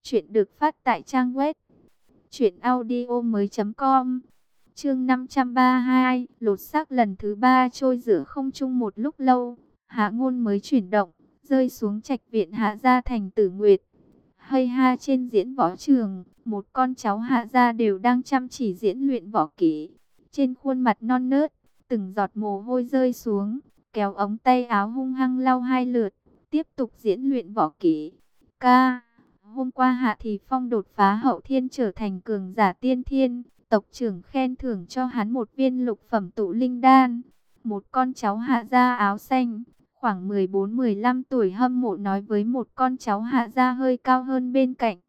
Chuyện được phát tại trang web truyệnaudiomoi.com. Chương 532, lột xác lần thứ 3 trôi giữa không trung một lúc lâu, Hạ Ngôn mới chuyển động, rơi xuống trạch viện Hạ gia thành Tử Nguyệt. Hay ha, trên diễn võ trường, một con cháu Hạ gia đều đang chăm chỉ diễn luyện võ kỹ. Trên khuôn mặt non nớt, từng giọt mồ hôi rơi xuống, kéo ống tay áo hung hăng lau 2 lượt, tiếp tục diễn luyện võ kỹ. Ca, hôm qua Hạ Thì Phong đột phá hậu thiên trở thành cường giả tiên thiên, tộc trưởng khen thưởng cho hắn một viên lục phẩm tụ linh đan. Một con cháu Hạ gia áo xanh, khoảng 14-15 tuổi hâm mộ nói với một con cháu Hạ gia hơi cao hơn bên cạnh.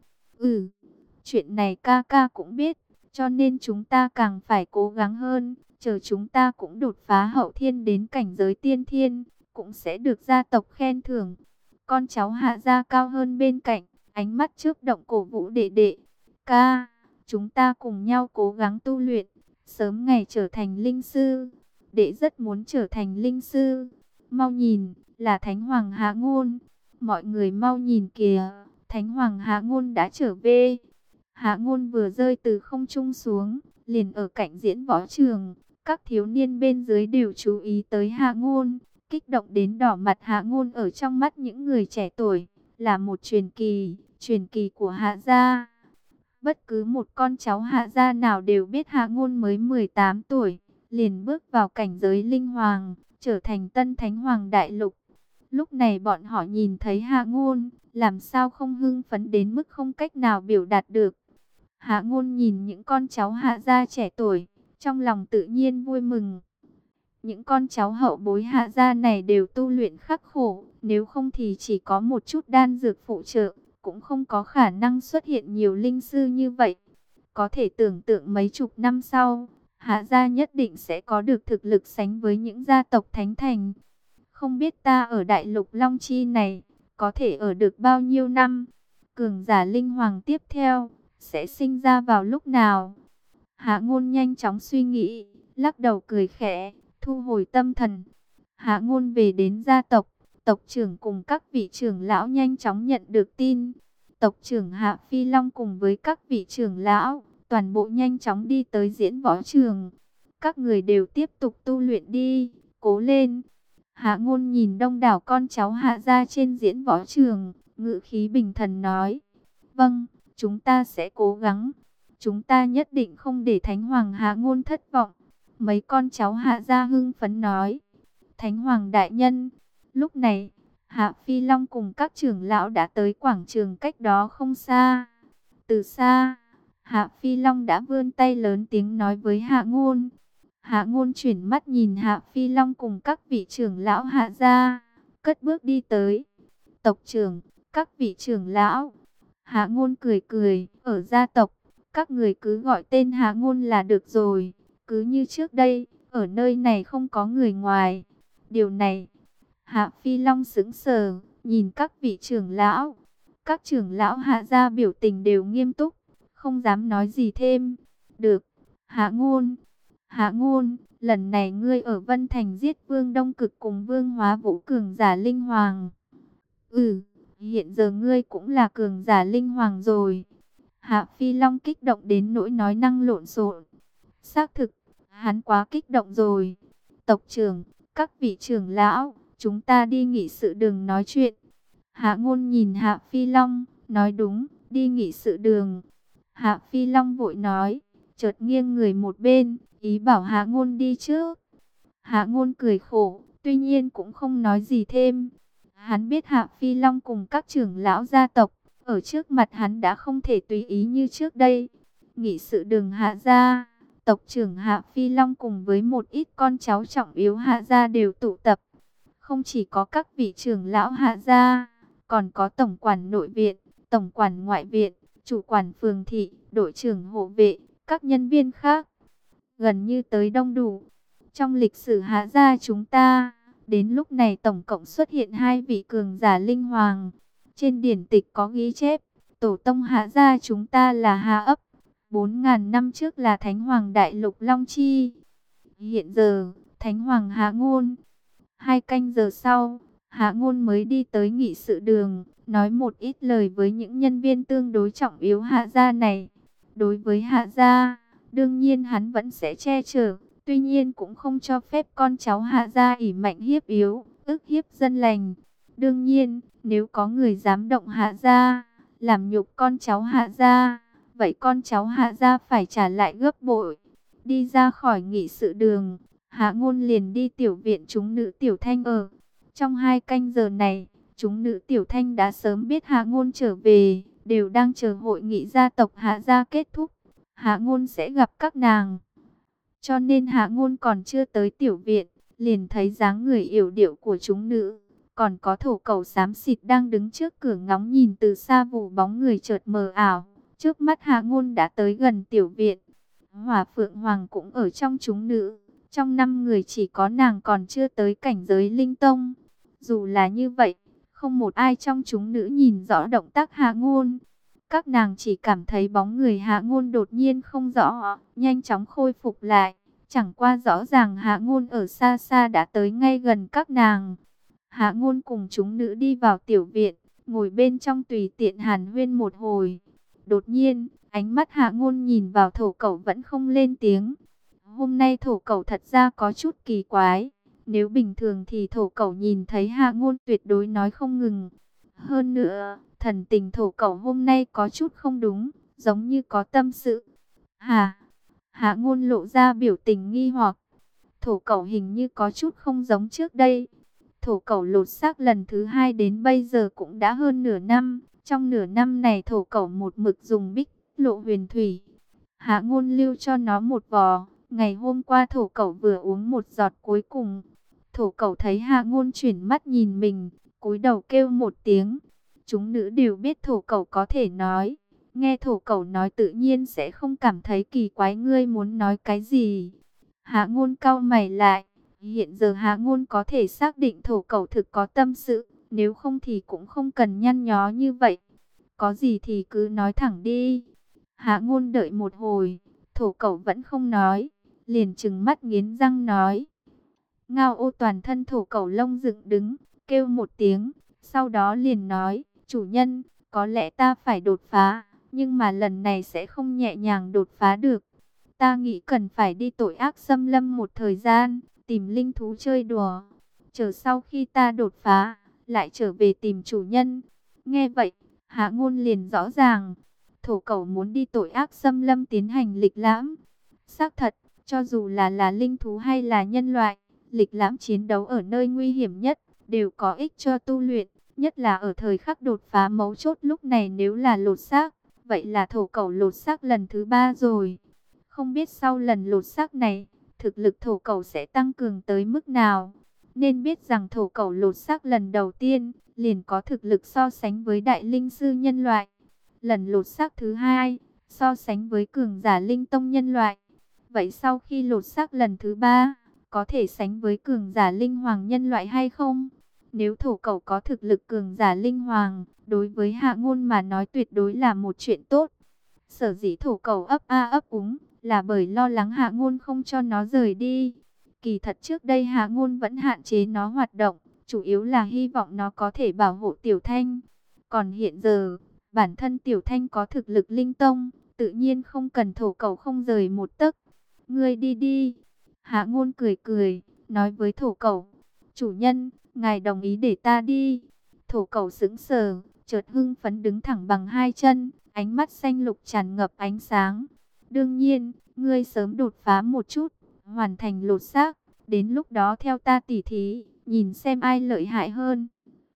Chuyện này ca ca cũng biết, cho nên chúng ta càng phải cố gắng hơn, chờ chúng ta cũng đột phá hậu thiên đến cảnh giới tiên thiên, cũng sẽ được gia tộc khen thưởng. Con cháu Hạ gia cao hơn bên cạnh, ánh mắt chớp động cổ vũ đệ đệ. Ca, chúng ta cùng nhau cố gắng tu luyện, sớm ngày trở thành linh sư. Đệ rất muốn trở thành linh sư. Mau nhìn, là Thánh Hoàng Hạ Ngôn. Mọi người mau nhìn kìa, Thánh Hoàng Hạ Ngôn đã trở về. Hạ Ngôn vừa rơi từ không trung xuống, liền ở cạnh diễn võ trường. Các thiếu niên bên dưới đều chú ý tới Hạ Ngôn, kích động đến đỏ mặt. Hạ Ngôn ở trong mắt những người trẻ tuổi là một truyền kỳ của Hạ gia. Bất cứ một con cháu Hạ gia nào đều biết Hạ Ngôn mới 18 tuổi, liền bước vào cảnh giới linh hoàng, trở thành tân Thánh Hoàng đại lục. Lúc này bọn họ nhìn thấy Hạ Ngôn, làm sao không hưng phấn đến mức không cách nào biểu đạt được. Hạ Ngôn nhìn những con cháu Hạ gia trẻ tuổi, trong lòng tự nhiên vui mừng. Những con cháu hậu bối Hạ gia này đều tu luyện khắc khổ, nếu không thì chỉ có một chút đan dược phụ trợ, cũng không có khả năng xuất hiện nhiều linh sư như vậy. Có thể tưởng tượng mấy chục năm sau, Hạ gia nhất định sẽ có được thực lực sánh với những gia tộc thánh thành. Không biết ta ở đại lục Long Chi này, có thể ở được bao nhiêu năm? Cường giả linh hoàng tiếp theo, sẽ sinh ra vào lúc nào? Hạ Ngôn nhanh chóng suy nghĩ, lắc đầu cười khẽ, thu hồi tâm thần. Hạ Ngôn về đến gia tộc, tộc trưởng cùng các vị trưởng lão nhanh chóng nhận được tin. Tộc trưởng Hạ Phi Long cùng với các vị trưởng lão, toàn bộ nhanh chóng đi tới diễn võ trường. Các người đều tiếp tục tu luyện đi, cố lên. Hạ Ngôn nhìn đông đảo con cháu Hạ gia trên diễn võ trường, ngữ khí bình thần nói: "Vâng, chúng ta sẽ cố gắng. Chúng ta nhất định không để Thánh Hoàng Hạ Ngôn thất vọng." Mấy con cháu Hạ gia hưng phấn nói: "Thánh Hoàng đại nhân." Lúc này, Hạ Phi Long cùng các trưởng lão đã tới quảng trường cách đó không xa. Từ xa, Hạ Phi Long đã vươn tay lớn tiếng nói với Hạ Ngôn. Hạ Ngôn chuyển mắt nhìn Hạ Phi Long cùng các vị trưởng lão Hạ gia, cất bước đi tới. "Tộc trưởng, các vị trưởng lão." Hạ Ngôn cười cười, "Ở gia tộc, các người cứ gọi tên Hạ Ngôn là được rồi. Cứ như trước đây, ở nơi này không có người ngoài." Điều này, Hạ Phi Long sững sờ, nhìn các vị trưởng lão. Các trưởng lão Hạ gia biểu tình đều nghiêm túc, không dám nói gì thêm. "Được, Hạ Ngôn. Hạ Ngôn, lần này ngươi ở Vân Thành giết Vương Đông Cực cùng Vương Hóa Vũ cường giả linh hoàng." Hiện giờ ngươi cũng là cường giả linh hoàng rồi." Hạ Phi Long kích động đến nỗi nói năng lộn xộn. Xác thực, hắn quá kích động rồi. "Tộc trưởng, các vị trưởng lão, chúng ta đi nghị sự đường nói chuyện." Hạ Ngôn nhìn Hạ Phi Long, nói: "Đúng, đi nghị sự đường." Hạ Phi Long vội nói, chợt nghiêng người một bên, ý bảo Hạ Ngôn đi trước. Hạ Ngôn cười khổ, tuy nhiên cũng không nói gì thêm. Hắn biết Hạ Phi Long cùng các trưởng lão gia tộc, ở trước mặt hắn đã không thể tùy ý như trước đây. Nghị sự đường Hạ gia, tộc trưởng Hạ Phi Long cùng với một ít con cháu trọng yếu Hạ gia đều tụ tập. Không chỉ có các vị trưởng lão Hạ gia, còn có tổng quản nội viện, tổng quản ngoại viện, chủ quản phường thị, đội trưởng hộ vệ, các nhân viên khác. Gần như tới đông đủ. Trong lịch sử Hạ gia chúng ta, đến lúc này tổng cộng xuất hiện 2 vị cường giả linh hoàng. Trên điển tịch có ghi chép, tổ tông Hạ gia chúng ta là Hạ ấp, 4.000 năm trước là Thánh Hoàng đại lục Long Chi. Hiện giờ, Thánh Hoàng Hạ Ngôn. 2 canh giờ sau, Hạ Ngôn mới đi tới nghị sự đường, nói một ít lời với những nhân viên tương đối trọng yếu Hạ gia này. Đối với Hạ gia, đương nhiên hắn vẫn sẽ che chở, tuy nhiên cũng không cho phép con cháu Hạ gia ỷ mạnh hiếp yếu, ức hiếp dân lành. Đương nhiên, nếu có người dám động Hạ gia, làm nhục con cháu Hạ gia, vậy con cháu Hạ gia phải trả lại gấp bội. Đi ra khỏi nghị sự đường, Hạ Ngôn liền đi tiểu viện chúng nữ Tiểu Thanh ở. Trong 2 canh giờ này, chúng nữ Tiểu Thanh đã sớm biết Hạ Ngôn trở về, đều đang chờ hội nghị gia tộc Hạ gia kết thúc. Hạ Ngôn sẽ gặp các nàng. Cho nên Hạ Ngôn còn chưa tới tiểu viện, liền thấy dáng người yểu điệu của chúng nữ. Còn có Thổ Cẩu xám xịt đang đứng trước cửa ngóng nhìn từ xa, vụ bóng người chợt mờ ảo. Trước mắt Hạ Ngôn đã tới gần tiểu viện. Hỏa Phượng Hoàng cũng ở trong chúng nữ. Trong 5 người chỉ có nàng còn chưa tới cảnh giới linh tông. Dù là như vậy, không một ai trong chúng nữ nhìn rõ động tác Hạ Ngôn. Các nàng chỉ cảm thấy bóng người Hạ Ngôn đột nhiên không rõ, nhanh chóng khôi phục lại. Chẳng qua rõ ràng Hạ Ngôn ở xa xa đã tới ngay gần các nàng. Hạ Ngôn cùng chúng nữ đi vào tiểu viện, ngồi bên trong tùy tiện hàn huyên một hồi. Đột nhiên, ánh mắt Hạ Ngôn nhìn vào Thổ Cẩu vẫn không lên tiếng. Hôm nay Thổ Cẩu thật ra có chút kỳ quái. Nếu bình thường thì Thổ Cẩu nhìn thấy Hạ Ngôn tuyệt đối nói không ngừng. Hơn nữa, thần tình Thổ Cẩu hôm nay có chút không đúng, giống như có tâm sự. Hạ Ngôn lộ ra biểu tình nghi hoặc. Thổ Cẩu hình như có chút không giống trước đây. Thổ Cẩu lột xác lần thứ 2 đến bây giờ cũng đã hơn nửa năm. Trong nửa năm này Thổ Cẩu một mực dùng Bích Lộ Huyền Thủy. Hạ Ngôn lưu cho nó một vò. Ngày hôm qua Thổ Cẩu vừa uống một giọt cuối cùng. Thổ Cẩu thấy Hạ Ngôn chuyển mắt nhìn mình, cúi đầu kêu một tiếng. Chúng nữ đều biết Thổ Cẩu có thể nói. Nghe Thổ Cẩu nói tự nhiên sẽ không cảm thấy kỳ quái. Ngươi muốn nói cái gì? Hạ Ngôn cau mày lại. Hiện giờ Hạ Ngôn có thể xác định Thổ Cẩu thực có tâm sự. Nếu không thì cũng không cần nhăn nhó như vậy. Có gì thì cứ nói thẳng đi. Hạ Ngôn đợi một hồi, Thổ Cẩu vẫn không nói. Liền trừng mắt nghiến răng nói. Ngao Ô toàn thân Thổ Cẩu lông dựng đứng, kêu một tiếng. Sau đó liền nói, chủ nhân, có lẽ ta phải đột phá. Nhưng mà lần này sẽ không nhẹ nhàng đột phá được. Ta nghĩ cần phải đi tội ác xâm lâm một thời gian, tìm linh thú chơi đùa. Chờ sau khi ta đột phá, lại trở về tìm chủ nhân. Nghe vậy, Hạ Ngôn liền rõ ràng. Thổ Cẩu muốn đi tội ác xâm lâm tiến hành lịch lãm. Xác thật, cho dù là linh thú hay là nhân loại, lịch lãm chiến đấu ở nơi nguy hiểm nhất, đều có ích cho tu luyện. Nhất là ở thời khắc đột phá mấu chốt lúc này, nếu là lột xác, vậy là Thổ Cẩu lột xác lần thứ 3 rồi. Không biết sau lần lột xác này, thực lực Thổ Cẩu sẽ tăng cường tới mức nào. Nên biết rằng Thổ Cẩu lột xác lần đầu tiên, liền có thực lực so sánh với đại linh sư nhân loại. Lần lột xác thứ 2, so sánh với cường giả linh tông nhân loại. Vậy sau khi lột xác lần thứ 3, có thể sánh với cường giả linh hoàng nhân loại hay không? Nếu Thổ Cẩu có thực lực cường giả linh hoàng, đối với Hạ Ngôn mà nói tuyệt đối là một chuyện tốt. Sở dĩ Thổ Cẩu ấp a ấp úng, là bởi lo lắng Hạ Ngôn không cho nó rời đi. Kỳ thật trước đây Hạ Ngôn vẫn hạn chế nó hoạt động, chủ yếu là hy vọng nó có thể bảo hộ Tiểu Thanh. Còn hiện giờ, bản thân Tiểu Thanh có thực lực linh tông, tự nhiên không cần Thổ Cẩu không rời một tấc. Ngươi đi đi. Hạ Ngôn cười cười, nói với Thổ Cẩu, chủ nhân, ngài đồng ý để ta đi. Thổ Cẩu sững sờ, chợt hưng phấn đứng thẳng bằng 2 chân, ánh mắt xanh lục tràn ngập ánh sáng. Đương nhiên, ngươi sớm đột phá một chút, hoàn thành lột xác, đến lúc đó theo ta tỉ thí, nhìn xem ai lợi hại hơn.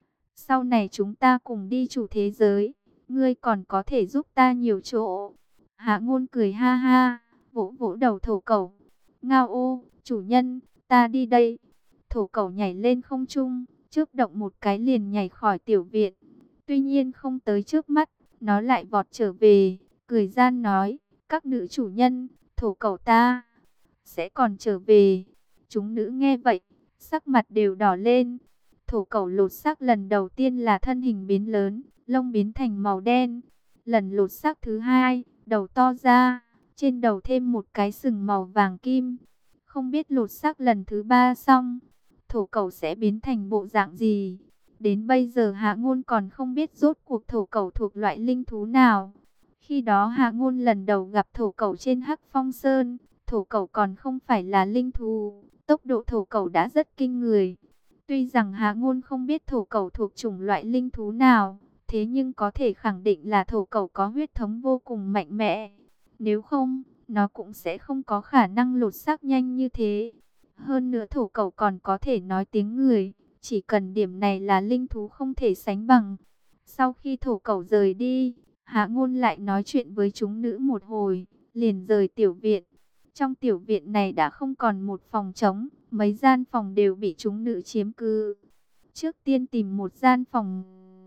Sau này chúng ta cùng đi chủ thế giới, ngươi còn có thể giúp ta nhiều chỗ. Hạ Ngôn cười ha ha, vỗ vỗ đầu Thổ Cẩu. Ngao Ô, chủ nhân, ta đi đây. Thổ Cẩu nhảy lên không trung, chớp động một cái liền nhảy khỏi tiểu viện. Tuy nhiên không tới trước mắt, nó lại vọt trở về, cười gian nói, các nữ chủ nhân, Thổ Cẩu ta sẽ còn trở về. Chúng nữ nghe vậy, sắc mặt đều đỏ lên. Thổ Cẩu lột xác lần đầu tiên là thân hình biến lớn, lông biến thành màu đen. Lần lột xác thứ 2, đầu to ra, trên đầu thêm một cái sừng màu vàng kim. Không biết lột xác lần thứ 3 xong, Thổ Cẩu sẽ biến thành bộ dạng gì. Đến bây giờ Hạ Ngôn còn không biết rốt cuộc thổ cẩu thuộc loại linh thú nào. Khi đó Hạ Ngôn lần đầu gặp thổ cẩu trên Hắc Phong Sơn, thổ cẩu còn không phải là linh thú, tốc độ thổ cẩu đã rất kinh người. Tuy rằng Hạ Ngôn không biết thổ cẩu thuộc chủng loại linh thú nào, thế nhưng có thể khẳng định là thổ cẩu có huyết thống vô cùng mạnh mẽ. Nếu không, nó cũng sẽ không có khả năng lột xác nhanh như thế. Hơn nữa thổ cẩu còn có thể nói tiếng người, chỉ cần điểm này là linh thú không thể sánh bằng. Sau khi thổ cẩu rời đi, Hạ Ngôn lại nói chuyện với chúng nữ một hồi, liền rời tiểu viện. Trong tiểu viện này đã không còn một phòng trống, mấy gian phòng đều bị chúng nữ chiếm cứ. Trước tiên tìm một gian phòng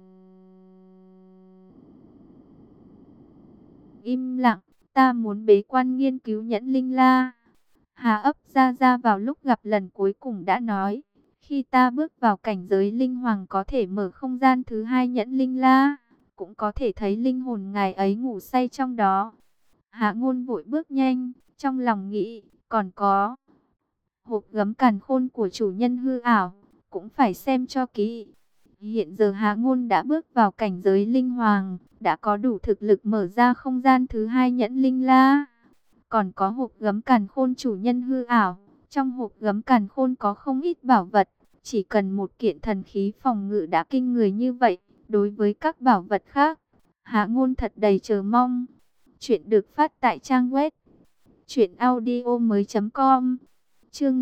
im lặng, ta muốn bế quan nghiên cứu nhẫn linh la. Hà ấp ra vào lúc gặp lần cuối cùng đã nói, khi ta bước vào cảnh giới linh hoàng có thể mở không gian thứ hai nhẫn linh la, cũng có thể thấy linh hồn ngài ấy ngủ say trong đó. Hạ Ngôn vội bước nhanh, trong lòng nghĩ, còn có hộp gấm càn khôn của chủ nhân hư ảo, cũng phải xem cho kỹ. Hiện giờ Hạ Ngôn đã bước vào cảnh giới linh hoàng, đã có đủ thực lực mở ra không gian thứ hai nhẫn linh la. Còn có hộp gấm càn khôn chủ nhân hư ảo, trong hộp gấm càn khôn có không ít bảo vật, chỉ cần một kiện thần khí phòng ngự đã kinh người như vậy, đối với các bảo vật khác, Hạ Ngôn thật đầy chờ mong. Chuyện được phát tại trang web truyệnaudiomoi.com. Chương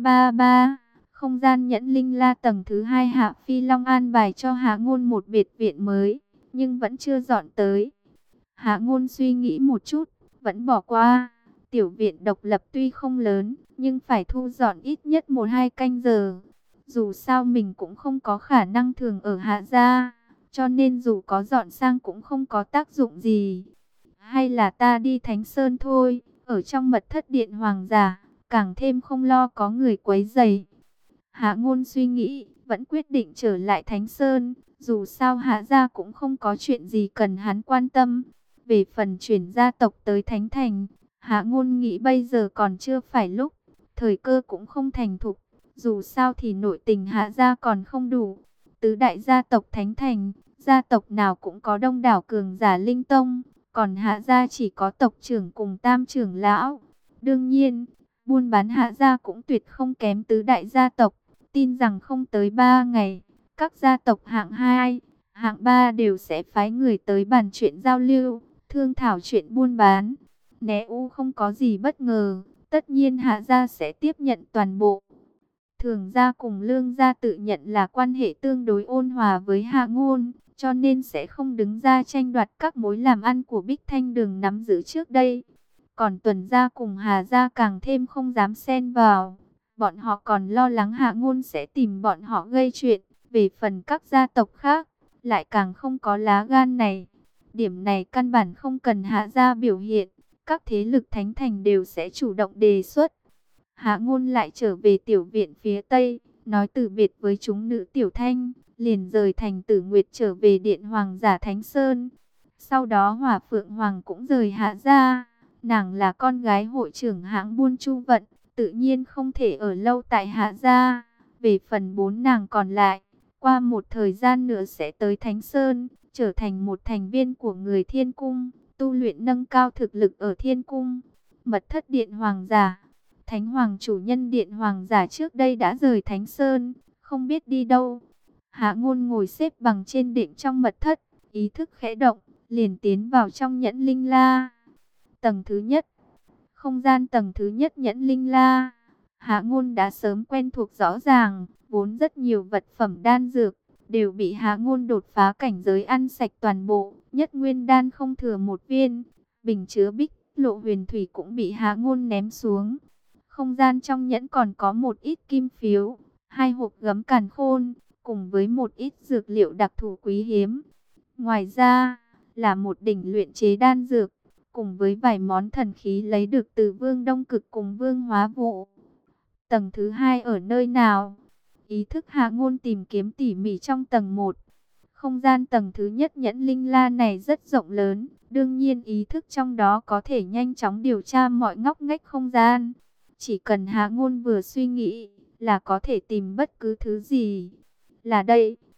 533, không gian nhẫn linh la tầng thứ hai. Hạ Phi Long an bài cho Hạ Ngôn một biệt viện mới, nhưng vẫn chưa dọn tới. Hạ Ngôn suy nghĩ một chút, vẫn bỏ qua. Tiểu viện độc lập tuy không lớn, nhưng phải thu dọn ít nhất 1-2 canh giờ. Dù sao mình cũng không có khả năng thường ở Hạ gia, cho nên dù có dọn sang cũng không có tác dụng gì. Hay là ta đi Thánh Sơn thôi, ở trong mật thất điện hoàng giả, càng thêm không lo có người quấy rầy. Hạ Ngôn suy nghĩ, vẫn quyết định trở lại Thánh Sơn, dù sao Hạ gia cũng không có chuyện gì cần hắn quan tâm. Về phần chuyển gia tộc tới Thánh Thành, Hạ Ngôn nghĩ bây giờ còn chưa phải lúc, thời cơ cũng không thành thục, dù sao thì nội tình Hạ gia còn không đủ. Tứ đại gia tộc Thánh Thành, gia tộc nào cũng có đông đảo cường giả linh tông, còn Hạ gia chỉ có tộc trưởng cùng tam trưởng lão. Đương nhiên, buôn bán Hạ gia cũng tuyệt không kém tứ đại gia tộc, tin rằng không tới 3 ngày, các gia tộc hạng 2, hạng 3 đều sẽ phái người tới bàn chuyện giao lưu, thương thảo chuyện buôn bán. Né không có gì bất ngờ, tất nhiên Hạ gia sẽ tiếp nhận toàn bộ. Thường gia cùng Lương gia tự nhận là quan hệ tương đối ôn hòa với Hạ Ngôn, cho nên sẽ không đứng ra tranh đoạt các mối làm ăn của Bích Thanh Đường nắm giữ trước đây. Còn Tuần gia cùng Hà gia càng thêm không dám xen vào. Bọn họ còn lo lắng Hạ Ngôn sẽ tìm bọn họ gây chuyện. Về phần các gia tộc khác, lại càng không có lá gan này. Điểm này căn bản không cần Hạ gia biểu hiện, các thế lực Thánh Thành đều sẽ chủ động đề xuất. Hạ Ngôn lại trở về tiểu viện phía Tây, nói từ biệt với chúng nữ Tiểu Thanh, liền rời thành Tử Nguyệt trở về điện hoàng giả Thánh Sơn. Sau đó Hỏa Phượng Hoàng cũng rời Hạ gia, nàng là con gái hội trưởng hãng buôn Chu Vận, tự nhiên không thể ở lâu tại Hạ gia. Về phần 4 nàng còn lại, qua một thời gian nữa sẽ tới Thánh Sơn, trở thành một thành viên của người Thiên Cung, tu luyện nâng cao thực lực ở Thiên Cung. Mật thất điện hoàng giả, Thánh Hoàng chủ nhân điện hoàng giả trước đây đã rời Thánh Sơn, không biết đi đâu. Hạ Ngôn ngồi xếp bằng trên đệm trong mật thất, ý thức khẽ động, liền tiến vào trong nhẫn linh la. Tầng thứ nhất, không gian tầng thứ nhất nhẫn linh la. Hạ Ngôn đã sớm quen thuộc rõ ràng, vốn rất nhiều vật phẩm đan dược đều bị Hạ Ngôn đột phá cảnh giới ăn sạch toàn bộ, nhất nguyên đan không thừa một viên, bình chứa bích lộ huyền thủy cũng bị Hạ Ngôn ném xuống. Không gian trong nhẫn còn có một ít kim phiếu, 2 hộp gấm càn khôn, cùng với một ít dược liệu đặc thù quý hiếm. Ngoài ra, là một đỉnh luyện chế đan dược, cùng với vài món thần khí lấy được từ Vương Đông Cực cùng Vương Hóa Vụ. Tầng thứ 2 ở nơi nào? Ý thức Hạ Ngôn tìm kiếm tỉ mỉ trong tầng 1. Không gian tầng thứ nhất nhẫn linh la này rất rộng lớn, đương nhiên ý thức trong đó có thể nhanh chóng điều tra mọi ngóc ngách không gian. Chỉ cần Hạ Ngôn vừa suy nghĩ là có thể tìm bất cứ thứ gì. Là đây.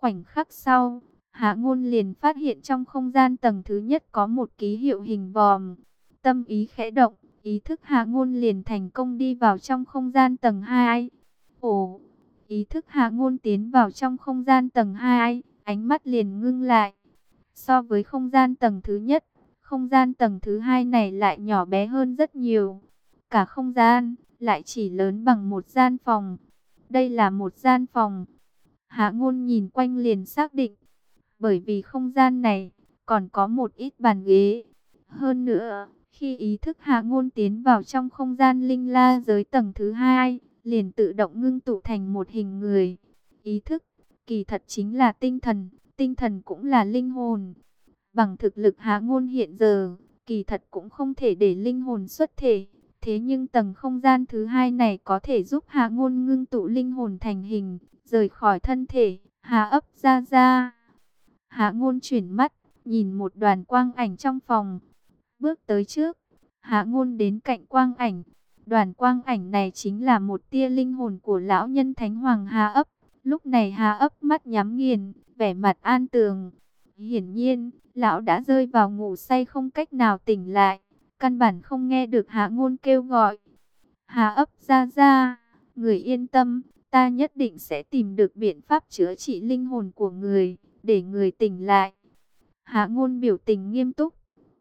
Khoảnh khắc sau, Hạ Ngôn liền phát hiện trong không gian tầng thứ nhất có một ký hiệu hình vòm. Tâm ý khẽ động, ý thức Hạ Ngôn liền thành công đi vào trong không gian tầng 2. Ồ, ý thức Hạ Ngôn tiến vào trong không gian tầng 2, ánh mắt liền ngưng lại. So với không gian tầng thứ nhất, không gian tầng thứ 2 này lại nhỏ bé hơn rất nhiều. Cả không gian lại chỉ lớn bằng một gian phòng. Đây là một gian phòng. Hạ Ngôn nhìn quanh liền xác định, bởi vì không gian này còn có một ít bàn ghế. Hơn nữa, khi ý thức Hạ Ngôn tiến vào trong không gian linh la giới tầng thứ 2, liền tự động ngưng tụ thành một hình người. Ý thức, kỳ thật chính là tinh thần cũng là linh hồn. Bằng thực lực Hạ Ngôn hiện giờ, kỳ thật cũng không thể để linh hồn xuất thể. Thế nhưng tầng không gian thứ 2 này có thể giúp Hạ Ngôn ngưng tụ linh hồn thành hình, rời khỏi thân thể. Hạ ấp ra. Hạ Ngôn chuyển mắt, nhìn một đoàn quang ảnh trong phòng. Bước tới trước, Hạ Ngôn đến cạnh quang ảnh. Đoàn quang ảnh này chính là một tia linh hồn của lão nhân Thánh Hoàng Hạ ấp. Lúc này Hạ ấp mắt nhắm nghiền, vẻ mặt an tường. Hiển nhiên, lão đã rơi vào ngủ say không cách nào tỉnh lại. Căn bản không nghe được Hạ Ngôn kêu gọi. Hạ ấp ra, người yên tâm, ta nhất định sẽ tìm được biện pháp chữa trị linh hồn của người, để người tỉnh lại. Hạ Ngôn biểu tình nghiêm túc.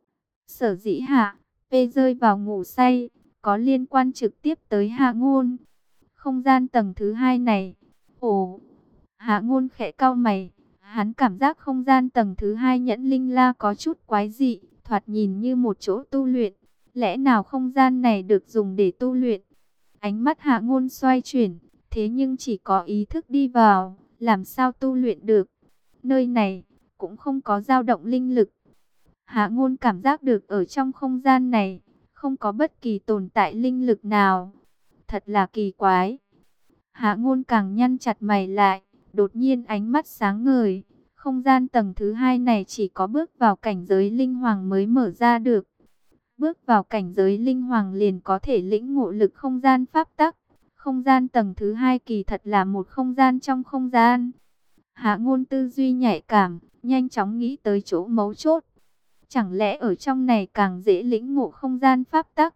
Sở dĩ Hạ P rơi vào ngủ say, có liên quan trực tiếp tới Hạ Ngôn. Không gian tầng thứ 2 này. Ồ, Hạ Ngôn khẽ cau mày. Hắn cảm giác không gian tầng thứ 2 nhẫn linh la có chút quái dị, thoạt nhìn như một chỗ tu luyện. Lẽ nào không gian này được dùng để tu luyện? Ánh mắt Hạ Ngôn xoay chuyển, thế nhưng chỉ có ý thức đi vào, làm sao tu luyện được? Nơi này cũng không có dao động linh lực. Hạ Ngôn cảm giác được ở trong không gian này không có bất kỳ tồn tại linh lực nào. Thật là kỳ quái. Hạ Ngôn càng nhăn chặt mày lại, đột nhiên ánh mắt sáng ngời. Không gian tầng thứ 2 này chỉ có bước vào cảnh giới linh hoàng mới mở ra được. Bước vào cảnh giới linh hoàng liền có thể lĩnh ngộ lực không gian pháp tắc. Không gian tầng thứ 2 kỳ thật là một không gian trong không gian. Hạ Ngôn tư duy nhạy cảm, nhanh chóng nghĩ tới chỗ mấu chốt. Chẳng lẽ ở trong này càng dễ lĩnh ngộ không gian pháp tắc?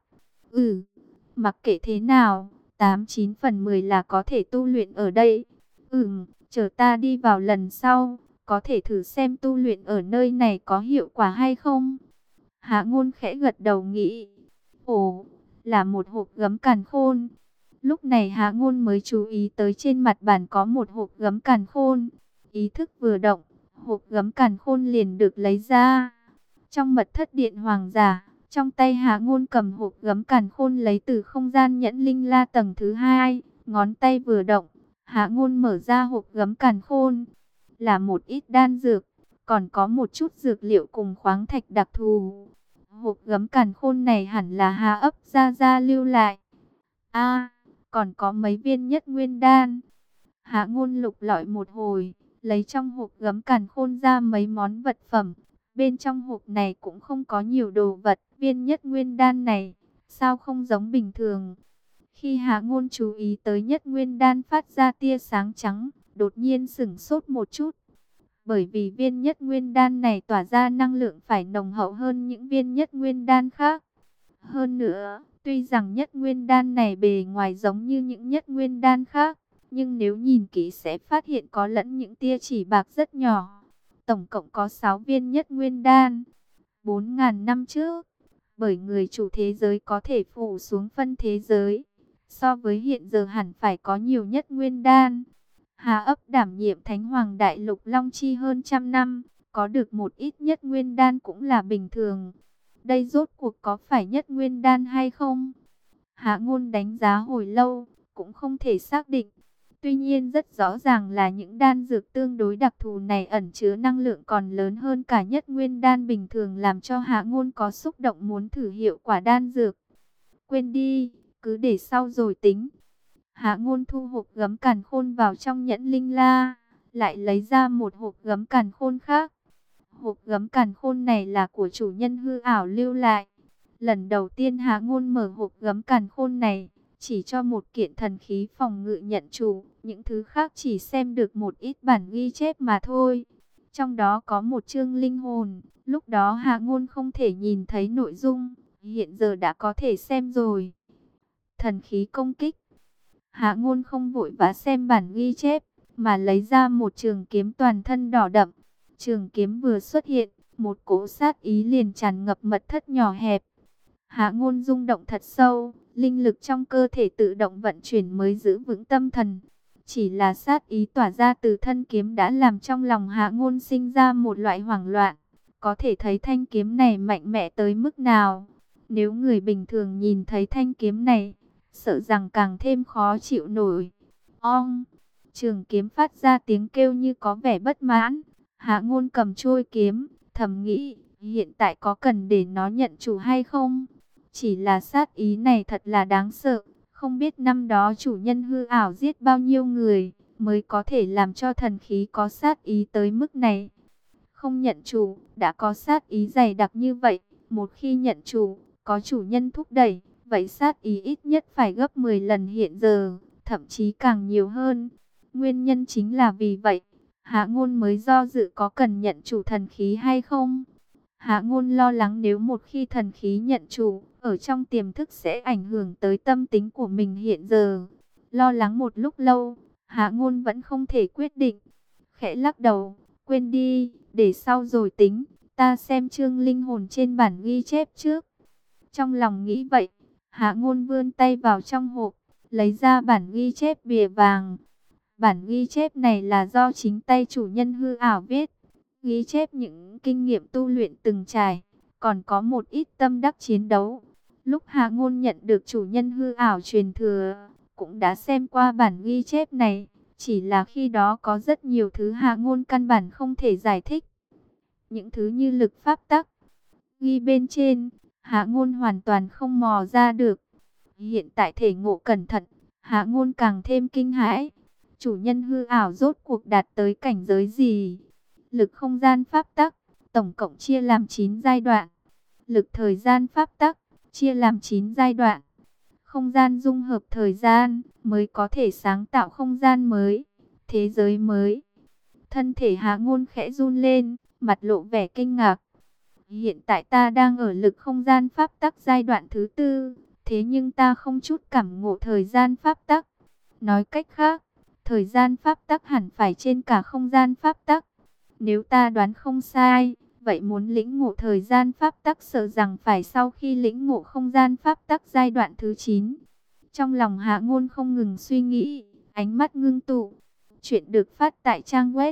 Mặc kệ thế nào, 89 phần 10 là có thể tu luyện ở đây. Chờ ta đi vào lần sau, có thể thử xem tu luyện ở nơi này có hiệu quả hay không? Hạ Ngôn khẽ gật đầu nghĩ. Ồ, là một hộp gấm càn khôn. Lúc này Hạ Ngôn mới chú ý tới trên mặt bàn có một hộp gấm càn khôn. Ý thức vừa động, hộp gấm càn khôn liền được lấy ra. Trong mật thất điện hoàng giả, trong tay Hạ Ngôn cầm hộp gấm càn khôn lấy từ không gian nhẫn linh la tầng thứ 2. Ngón tay vừa động, Hạ Ngôn mở ra hộp gấm càn khôn. Là một ít đan dược, còn có một chút dược liệu cùng khoáng thạch đặc thù. Hộp gấm càn khôn này hẳn là Hạ ấp ra lưu lại. Còn có mấy viên nhất nguyên đan. Hạ Ngôn lục lọi một hồi, lấy trong hộp gấm càn khôn ra mấy món vật phẩm. Bên trong hộp này cũng không có nhiều đồ vật. Viên nhất nguyên đan này, sao không giống bình thường? Khi Hạ Ngôn chú ý tới nhất nguyên đan phát ra tia sáng trắng, đột nhiên sửng sốt một chút. Bởi vì viên nhất nguyên đan này tỏa ra năng lượng phải nồng hậu hơn những viên nhất nguyên đan khác. Hơn nữa, tuy rằng nhất nguyên đan này bề ngoài giống như những nhất nguyên đan khác, nhưng nếu nhìn kỹ sẽ phát hiện có lẫn những tia chỉ bạc rất nhỏ. Tổng cộng có 6 viên nhất nguyên đan. 4.000 năm trước, bởi người chủ thế giới có thể phủ xuống phân thế giới. So với hiện giờ hẳn phải có nhiều nhất nguyên đan. Hạ ấp đảm nhiệm Thánh Hoàng Đại Lục Long Chi hơn trăm năm, có được một ít nhất nguyên đan cũng là bình thường. Đây rốt cuộc có phải nhất nguyên đan hay không? Hạ Ngôn đánh giá hồi lâu, cũng không thể xác định. Tuy nhiên rất rõ ràng là những đan dược tương đối đặc thù này ẩn chứa năng lượng còn lớn hơn cả nhất nguyên đan bình thường, làm cho Hạ Ngôn có xúc động muốn thử hiệu quả đan dược. Quên đi, cứ để sau rồi tính. Hạ Ngôn thu hộp gấm càn khôn vào trong nhẫn linh la, lại lấy ra một hộp gấm càn khôn khác. Hộp gấm càn khôn này là của chủ nhân hư ảo lưu lại. Lần đầu tiên Hạ Ngôn mở hộp gấm càn khôn này, chỉ cho một kiện thần khí phòng ngự nhận chủ, những thứ khác chỉ xem được một ít bản ghi chép mà thôi. Trong đó có một chương linh hồn, lúc đó Hạ Ngôn không thể nhìn thấy nội dung, hiện giờ đã có thể xem rồi. Thần khí công kích. Hạ Ngôn không vội vã xem bản ghi chép, mà lấy ra một trường kiếm toàn thân đỏ đậm. Trường kiếm vừa xuất hiện, một cỗ sát ý liền tràn ngập mật thất nhỏ hẹp. Hạ Ngôn rung động thật sâu, linh lực trong cơ thể tự động vận chuyển mới giữ vững tâm thần. Chỉ là sát ý tỏa ra từ thân kiếm đã làm trong lòng Hạ Ngôn sinh ra một loại hoảng loạn. Có thể thấy thanh kiếm này mạnh mẽ tới mức nào. Nếu người bình thường nhìn thấy thanh kiếm này, sợ rằng càng thêm khó chịu nổi. Ong! Trường kiếm phát ra tiếng kêu như có vẻ bất mãn. Hạ Ngôn cầm chuôi kiếm, thầm nghĩ, hiện tại có cần để nó nhận chủ hay không? Chỉ là sát ý này thật là đáng sợ. Không biết năm đó chủ nhân hư ảo giết bao nhiêu người, mới có thể làm cho thần khí có sát ý tới mức này. Không nhận chủ, đã có sát ý dày đặc như vậy. Một khi nhận chủ, có chủ nhân thúc đẩy, vậy sát ý ít nhất phải gấp 10 lần hiện giờ, thậm chí càng nhiều hơn. Nguyên nhân chính là vì vậy, Hạ Ngôn mới do dự có cần nhận chủ thần khí hay không. Hạ Ngôn lo lắng nếu một khi thần khí nhận chủ, ở trong tiềm thức sẽ ảnh hưởng tới tâm tính của mình hiện giờ. Lo lắng một lúc lâu, Hạ Ngôn vẫn không thể quyết định. Khẽ lắc đầu, quên đi, để sau rồi tính, ta xem chương linh hồn trên bản ghi chép trước. Trong lòng nghĩ vậy, Hạ Ngôn vươn tay vào trong hộp, lấy ra bản ghi chép bìa vàng. Bản ghi chép này là do chính tay chủ nhân hư ảo viết, ghi chép những kinh nghiệm tu luyện từng trải, còn có một ít tâm đắc chiến đấu. Lúc Hạ Ngôn nhận được chủ nhân hư ảo truyền thừa, cũng đã xem qua bản ghi chép này, chỉ là khi đó có rất nhiều thứ Hạ Ngôn căn bản không thể giải thích. Những thứ như lực pháp tắc, ghi bên trên, Hạ Ngôn hoàn toàn không mò ra được. Hiện tại thể ngộ cẩn thận, Hạ Ngôn càng thêm kinh hãi. Chủ nhân hư ảo rốt cuộc đạt tới cảnh giới gì? Lực không gian pháp tắc, tổng cộng chia làm 9 giai đoạn. Lực thời gian pháp tắc, chia làm 9 giai đoạn. Không gian dung hợp thời gian, mới có thể sáng tạo không gian mới, thế giới mới. Thân thể Hạ Ngôn khẽ run lên, mặt lộ vẻ kinh ngạc. Hiện tại ta đang ở lực không gian pháp tắc giai đoạn thứ 4, thế nhưng ta không chút cảm ngộ thời gian pháp tắc. Nói cách khác, thời gian pháp tắc hẳn phải trên cả không gian pháp tắc. Nếu ta đoán không sai, vậy muốn lĩnh ngộ thời gian pháp tắc sợ rằng phải sau khi lĩnh ngộ không gian pháp tắc giai đoạn thứ 9. Trong lòng Hạ Ngôn không ngừng suy nghĩ, ánh mắt ngưng tụ. Chuyện được phát tại trang web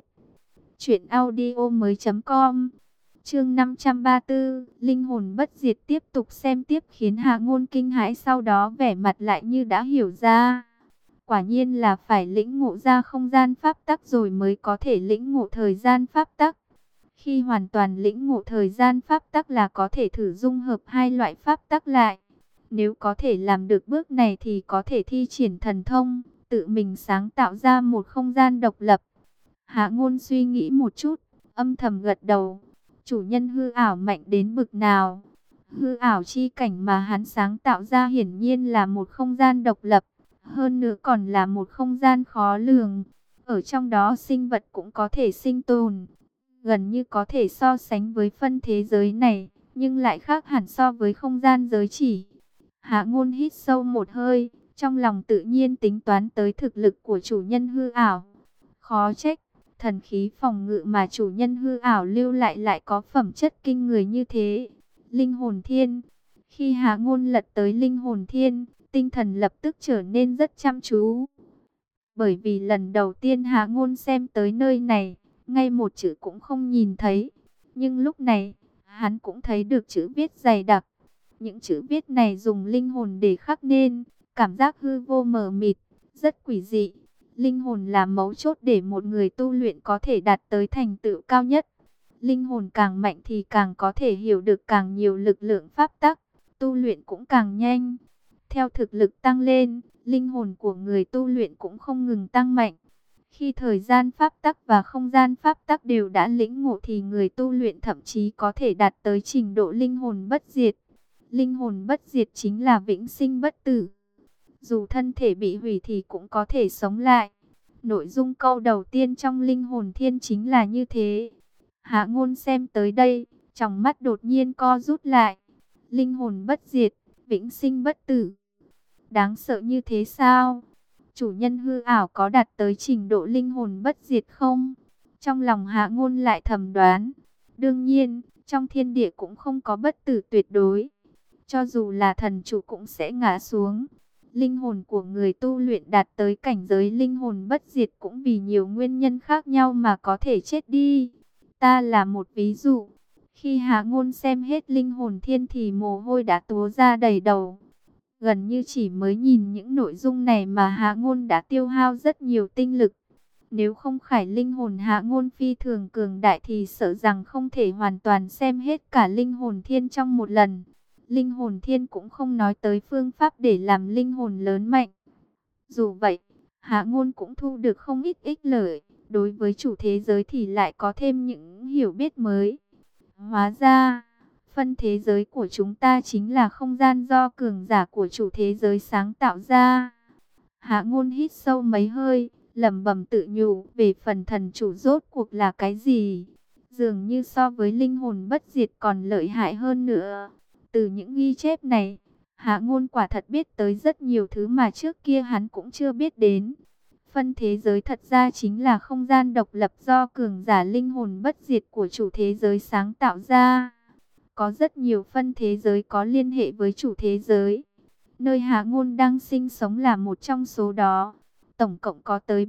truyệnaudiomoi.com. Chương 534, linh hồn bất diệt tiếp tục xem tiếp khiến Hạ Ngôn kinh hãi, sau đó vẻ mặt lại như đã hiểu ra. Quả nhiên là phải lĩnh ngộ ra không gian pháp tắc rồi mới có thể lĩnh ngộ thời gian pháp tắc. Khi hoàn toàn lĩnh ngộ thời gian pháp tắc là có thể thử dung hợp hai loại pháp tắc lại. Nếu có thể làm được bước này thì có thể thi triển thần thông, tự mình sáng tạo ra một không gian độc lập. Hạ Ngôn suy nghĩ một chút, âm thầm gật đầu. Chủ nhân hư ảo mạnh đến bực nào? Hư ảo chi cảnh mà hắn sáng tạo ra hiển nhiên là một không gian độc lập, hơn nữa còn là một không gian khó lường. Ở trong đó sinh vật cũng có thể sinh tồn, gần như có thể so sánh với phân thế giới này, nhưng lại khác hẳn so với không gian giới chỉ. Hạ Ngôn hít sâu một hơi, trong lòng tự nhiên tính toán tới thực lực của chủ nhân hư ảo. Khó trách, thần khí phòng ngự mà chủ nhân hư ảo lưu lại có phẩm chất kinh người như thế. Linh hồn thiên. Khi Hạ Ngôn lật tới linh hồn thiên, tinh thần lập tức trở nên rất chăm chú. Bởi vì lần đầu tiên Hạ Ngôn xem tới nơi này, ngay một chữ cũng không nhìn thấy. Nhưng lúc này, hắn cũng thấy được chữ viết dày đặc. Những chữ viết này dùng linh hồn để khắc nên, cảm giác hư vô mờ mịt, rất quỷ dị. Linh hồn là mấu chốt để một người tu luyện có thể đạt tới thành tựu cao nhất. Linh hồn càng mạnh thì càng có thể hiểu được càng nhiều lực lượng pháp tắc, tu luyện cũng càng nhanh. Theo thực lực tăng lên, linh hồn của người tu luyện cũng không ngừng tăng mạnh. Khi thời gian pháp tắc và không gian pháp tắc đều đã lĩnh ngộ thì người tu luyện thậm chí có thể đạt tới trình độ linh hồn bất diệt. Linh hồn bất diệt chính là vĩnh sinh bất tử. dù thân thể bị hủy thì cũng có thể sống lại. Nội dung câu đầu tiên trong Linh Hồn Thiên chính là như thế. Hạ Ngôn xem tới đây, tròng mắt đột nhiên co rút lại. Linh hồn bất diệt, vĩnh sinh bất tử. Đáng sợ như thế sao? Chủ nhân hư ảo có đạt tới trình độ linh hồn bất diệt không? Trong lòng Hạ Ngôn lại thầm đoán. Đương nhiên, trong thiên địa cũng không có bất tử tuyệt đối. Cho dù là thần chủ cũng sẽ ngã xuống. Linh hồn của người tu luyện đạt tới cảnh giới linh hồn bất diệt cũng vì nhiều nguyên nhân khác nhau mà có thể chết đi. Ta là một ví dụ. Khi Hạ Ngôn xem hết Linh Hồn Thiên thì mồ hôi đã túa ra đầy đầu. Gần như chỉ mới nhìn những nội dung này mà Hạ Ngôn đã tiêu hao rất nhiều tinh lực. Nếu không phải linh hồn Hạ Ngôn phi thường cường đại thì sợ rằng không thể hoàn toàn xem hết cả Linh Hồn Thiên trong một lần. Linh Hồn Thiên cũng không nói tới phương pháp để làm linh hồn lớn mạnh. Dù vậy, Hạ Ngôn cũng thu được không ít ích lợi. Đối với chủ thế giới thì lại có thêm những hiểu biết mới. Hóa ra, phân thế giới của chúng ta chính là không gian do cường giả của chủ thế giới sáng tạo ra. Hạ Ngôn hít sâu mấy hơi, lẩm bẩm tự nhủ về phần thần chủ rốt cuộc là cái gì. Dường như so với linh hồn bất diệt còn lợi hại hơn nữa. Từ những ghi chép này, Hạ Ngôn quả thật biết tới rất nhiều thứ mà trước kia hắn cũng chưa biết đến. Phân thế giới thật ra chính là không gian độc lập do cường giả linh hồn bất diệt của chủ thế giới sáng tạo ra. Có rất nhiều phân thế giới có liên hệ với chủ thế giới. Nơi Hạ Ngôn đang sinh sống là một trong số đó. Tổng cộng có tới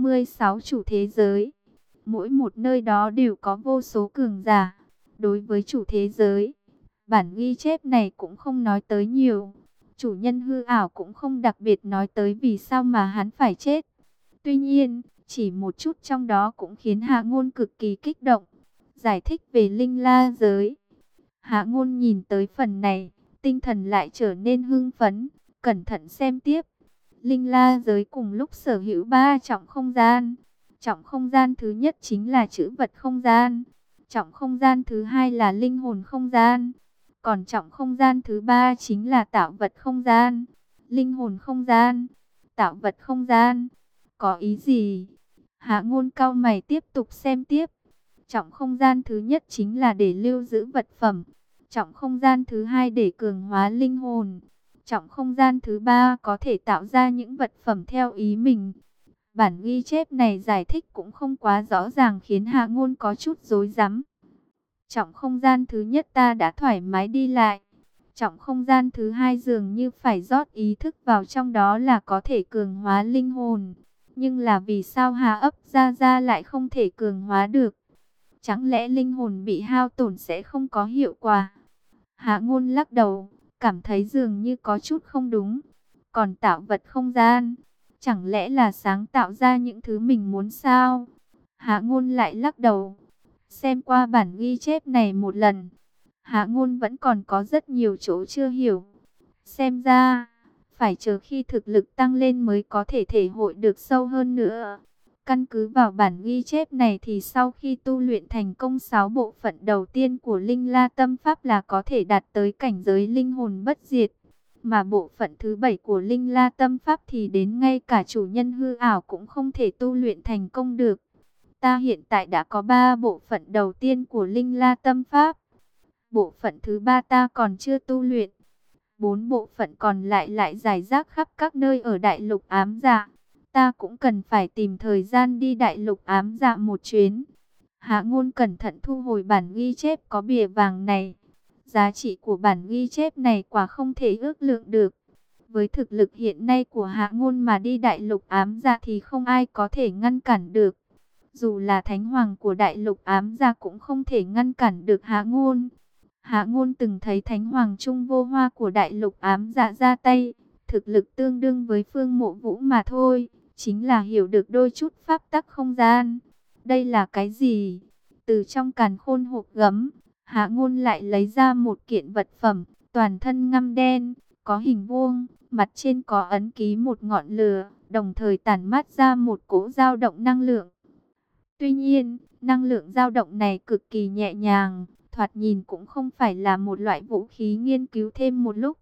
36 chủ thế giới. Mỗi một nơi đó đều có vô số cường giả. Đối với chủ thế giới, bản ghi chép này cũng không nói tới nhiều. Chủ nhân hư ảo cũng không đặc biệt nói tới vì sao mà hắn phải chết. Tuy nhiên, chỉ một chút trong đó cũng khiến Hạ Ngôn cực kỳ kích động. Giải thích về linh la giới. Hạ Ngôn nhìn tới phần này, tinh thần lại trở nên hưng phấn, cẩn thận xem tiếp. Linh la giới cùng lúc sở hữu 3 trọng không gian. Trọng không gian thứ nhất chính là trữ vật không gian. Trọng không gian thứ hai là linh hồn không gian. Còn trọng không gian thứ ba chính là tạo vật không gian. Linh hồn không gian, tạo vật không gian. Có ý gì? Hạ Ngôn cau mày tiếp tục xem tiếp. Trọng không gian thứ nhất chính là để lưu giữ vật phẩm. Trọng không gian thứ hai để cường hóa linh hồn. Trọng không gian thứ ba có thể tạo ra những vật phẩm theo ý mình. Bản ghi chép này giải thích cũng không quá rõ ràng khiến Hạ Ngôn có chút rối rắm. Trọng không gian thứ nhất ta đã thoải mái đi lại. Trọng không gian thứ hai dường như phải rót ý thức vào trong đó là có thể cường hóa linh hồn. Nhưng là vì sao Hà ấp ra lại không thể cường hóa được? Chẳng lẽ linh hồn bị hao tổn sẽ không có hiệu quả? Hạ Ngôn lắc đầu, cảm thấy dường như có chút không đúng. Còn tạo vật không gian, chẳng lẽ là sáng tạo ra những thứ mình muốn sao? Hạ Ngôn lại lắc đầu. Xem qua bản ghi chép này một lần, Hạ Ngôn vẫn còn có rất nhiều chỗ chưa hiểu. Xem ra, phải chờ khi thực lực tăng lên mới có thể thể hội được sâu hơn nữa. Căn cứ vào bản ghi chép này thì sau khi tu luyện thành công 6 bộ phận đầu tiên của Linh La Tâm Pháp là có thể đạt tới cảnh giới linh hồn bất diệt. Mà bộ phận thứ 7 của Linh La Tâm Pháp thì đến ngay cả chủ nhân hư ảo cũng không thể tu luyện thành công được. Ta hiện tại đã có 3 bộ phận đầu tiên của Linh La Tâm Pháp. Bộ phận thứ 3 ta còn chưa tu luyện. 4 bộ phận còn lại lại rải rác khắp các nơi ở Đại Lục Ám Dạ. Ta cũng cần phải tìm thời gian đi Đại Lục Ám Dạ một chuyến. Hạ Ngôn cẩn thận thu hồi bản ghi chép có bìa vàng này. Giá trị của bản ghi chép này quả không thể ước lượng được. Với thực lực hiện nay của Hạ Ngôn mà đi Đại Lục Ám Dạ thì không ai có thể ngăn cản được. Dù là Thánh Hoàng của Đại Lục Ám Dạ cũng không thể ngăn cản được Hạ Ngôn. Hạ Ngôn từng thấy Thánh Hoàng Trung Vô Hoa của Đại Lục Ám Dạ ra tay, thực lực tương đương với Phương Mộ Vũ mà thôi, chính là hiểu được đôi chút pháp tắc không gian. Đây là cái gì? Từ trong càn khôn hộp gấm, Hạ Ngôn lại lấy ra một kiện vật phẩm, toàn thân ngăm đen, có hình vuông, mặt trên có ấn ký một ngọn lửa, đồng thời tản mát ra một cỗ dao động năng lượng. Tuy nhiên, năng lượng dao động này cực kỳ nhẹ nhàng, thoạt nhìn cũng không phải là một loại vũ khí nghiên cứu thêm một lúc.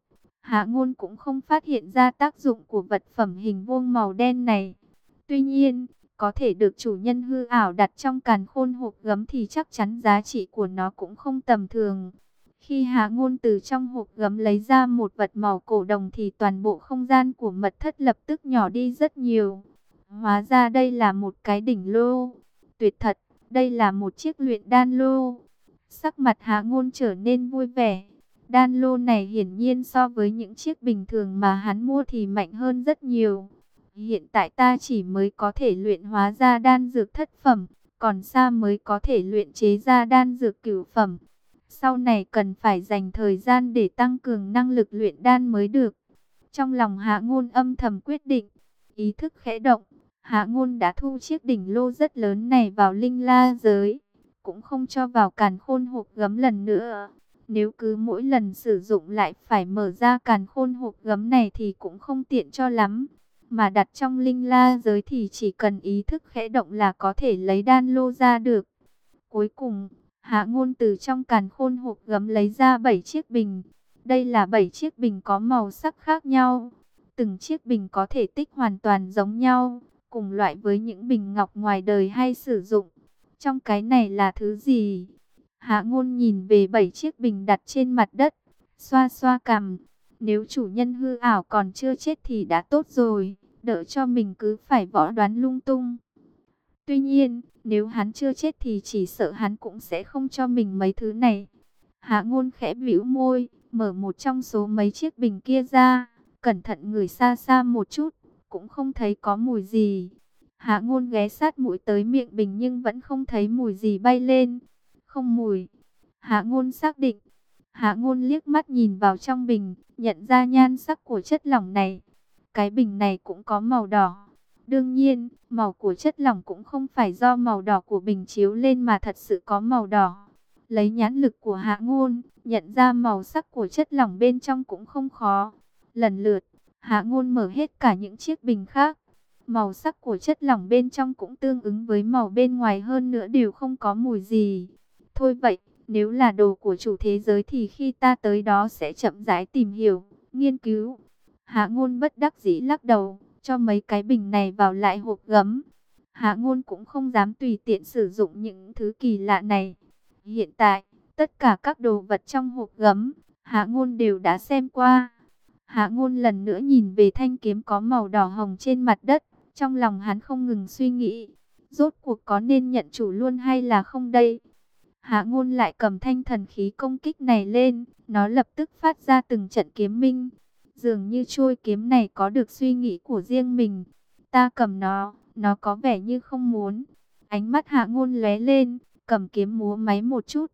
Hạ Ngôn cũng không phát hiện ra tác dụng của vật phẩm hình vuông màu đen này. Tuy nhiên, có thể được chủ nhân hư ảo đặt trong càn khôn hộp gấm thì chắc chắn giá trị của nó cũng không tầm thường. Khi Hạ Ngôn từ trong hộp gấm lấy ra một vật màu cổ đồng thì toàn bộ không gian của mật thất lập tức nhỏ đi rất nhiều. Hóa ra đây là một cái đỉnh lô. Tuyệt thật, đây là một chiếc luyện đan lô. Sắc mặt Hạ Ngôn trở nên vui vẻ. Đan lô này hiển nhiên so với những chiếc bình thường mà hắn mua thì mạnh hơn rất nhiều. Hiện tại ta chỉ mới có thể luyện hóa ra đan dược thất phẩm, còn xa mới có thể luyện chế ra đan dược cửu phẩm. Sau này cần phải dành thời gian để tăng cường năng lực luyện đan mới được. Trong lòng Hạ Ngôn âm thầm quyết định, ý thức khẽ động, Hạ Ngôn đã thu chiếc đỉnh lô rất lớn này vào linh la giới, cũng không cho vào càn khôn hộp gấm lần nữa. Nếu cứ mỗi lần sử dụng lại phải mở ra càn khôn hộp gấm này thì cũng không tiện cho lắm. Mà đặt trong linh la giới thì chỉ cần ý thức khẽ động là có thể lấy đan lô ra được. Cuối cùng, Hạ Ngôn từ trong càn khôn hộp gấm lấy ra 7 chiếc bình. Đây là 7 chiếc bình có màu sắc khác nhau. Từng chiếc bình có thể tích hoàn toàn giống nhau, cùng loại với những bình ngọc ngoài đời hay sử dụng. Trong cái này là thứ gì? Hạ Ngôn nhìn về 7 chiếc bình đặt trên mặt đất, xoa xoa cằm. Nếu chủ nhân hư ảo còn chưa chết thì đã tốt rồi, đỡ cho mình cứ phải võ đoán lung tung. Tuy nhiên, nếu hắn chưa chết thì chỉ sợ hắn cũng sẽ không cho mình mấy thứ này. Hạ Ngôn khẽ bĩu môi, mở một trong số mấy chiếc bình kia ra, cẩn thận ngửi xa xa một chút, cũng không thấy có mùi gì. Hạ Ngôn ghé sát mũi tới miệng bình nhưng vẫn không thấy mùi gì bay lên. Không mùi. Hạ Ngôn xác định. Hạ Ngôn liếc mắt nhìn vào trong bình, nhận ra nhan sắc của chất lỏng này. Cái bình này cũng có màu đỏ. Đương nhiên, màu của chất lỏng cũng không phải do màu đỏ của bình chiếu lên mà thật sự có màu đỏ. Lấy nhãn lực của Hạ Ngôn, nhận ra màu sắc của chất lỏng bên trong cũng không khó. Lần lượt, Hạ Ngôn mở hết cả những chiếc bình khác. Màu sắc của chất lỏng bên trong cũng tương ứng với màu bên ngoài, hơn nữa đều không có mùi gì. Thôi vậy, nếu là đồ của chủ thế giới thì khi ta tới đó sẽ chậm rãi tìm hiểu, nghiên cứu. Hạ Ngôn bất đắc dĩ lắc đầu, cho mấy cái bình này vào lại hộp gấm. Hạ Ngôn cũng không dám tùy tiện sử dụng những thứ kỳ lạ này. Hiện tại, tất cả các đồ vật trong hộp gấm, Hạ Ngôn đều đã xem qua. Hạ Ngôn lần nữa nhìn về thanh kiếm có màu đỏ hồng trên mặt đất. Trong lòng hắn không ngừng suy nghĩ, rốt cuộc có nên nhận chủ luôn hay là không đây? Hạ Ngôn lại cầm thanh thần khí công kích này lên, nó lập tức phát ra từng trận kiếm minh. Dường như chuôi kiếm này có được suy nghĩ của riêng mình. Ta cầm nó có vẻ như không muốn. Ánh mắt Hạ Ngôn lóe lên, cầm kiếm múa máy một chút.